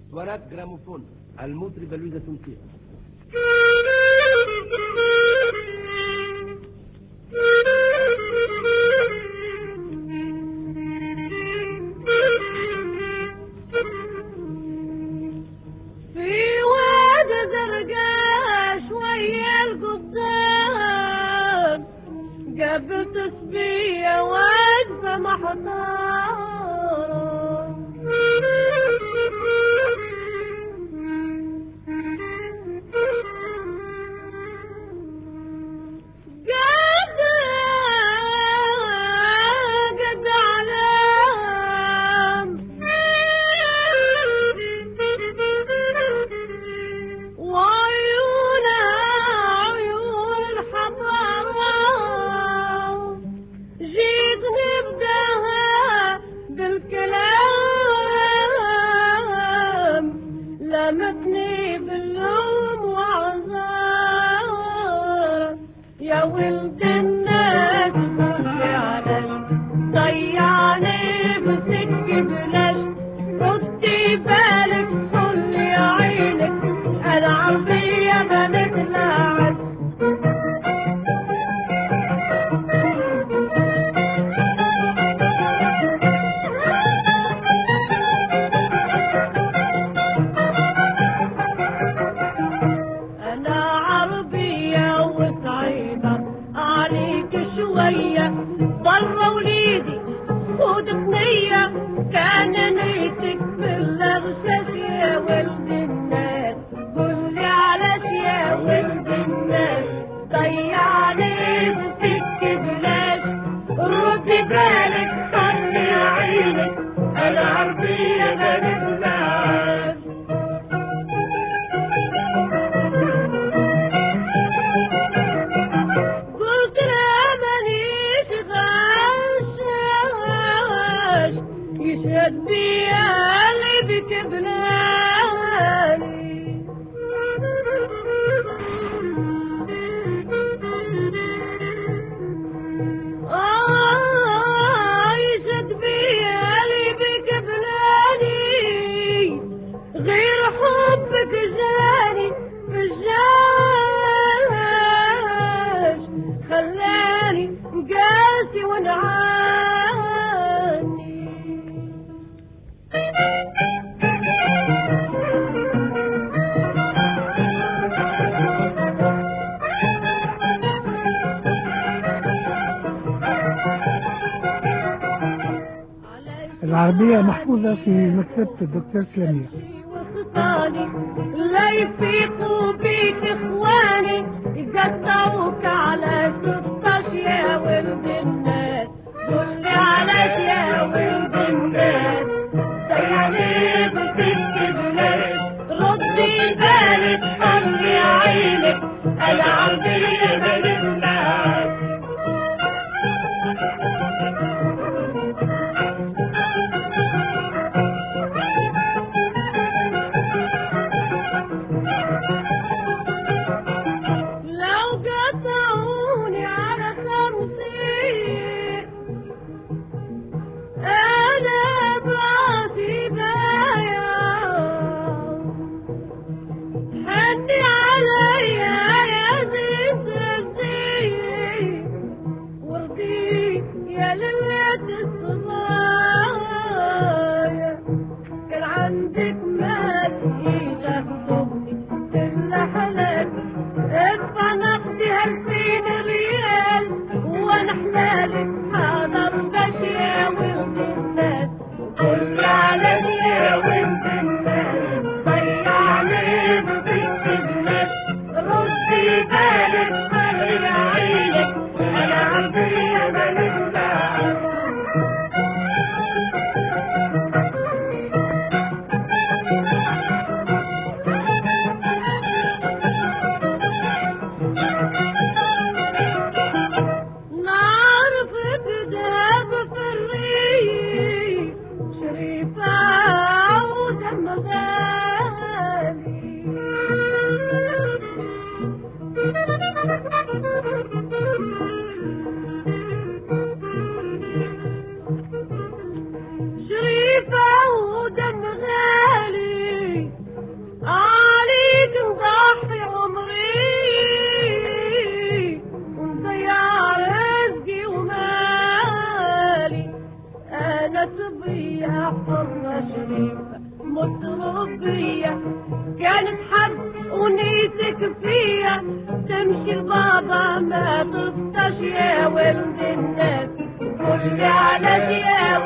اسطوانات جراموفون المطربة لويزا تونسية. قبل تصبية واقفة محضارة قد علام وعيونها عيون الحضارة جيت نبداها بالكلام لمتني باللوم وعذار يا ولد الناس قولي علي ضيعني بسك بلاش ردي بالك قولي عينك انا عربية بنت لاعب شوية برا وليدي خود بنية كان نيتك بالغشاش يا ولد الناس قولي علاش يا ولد الناس ضيعني بسك بلاش ردي بالك طلي عينك انا عربية بنت ناس يشهد بيا اللي بكبلاني يشهد بيا اللي بكبلاني غير حبك جاني بالجاش خلاني قاسي ونعاني العربية محفوظة في مكتبة الدكتور سلمية. لا يفيقوا بيك اخواني يقطعوك على 16 يا ولد الناس قولي علاش يا ولد الناس ضيعني بسك بلاش ردي بالك طلي عينك انا عربية بنت الناس هني عليا يا متربية حرة شريفة متربية كانت حد ونيتك فيها تمشي البابا ما تفطش يا ولد الناس قولي على يا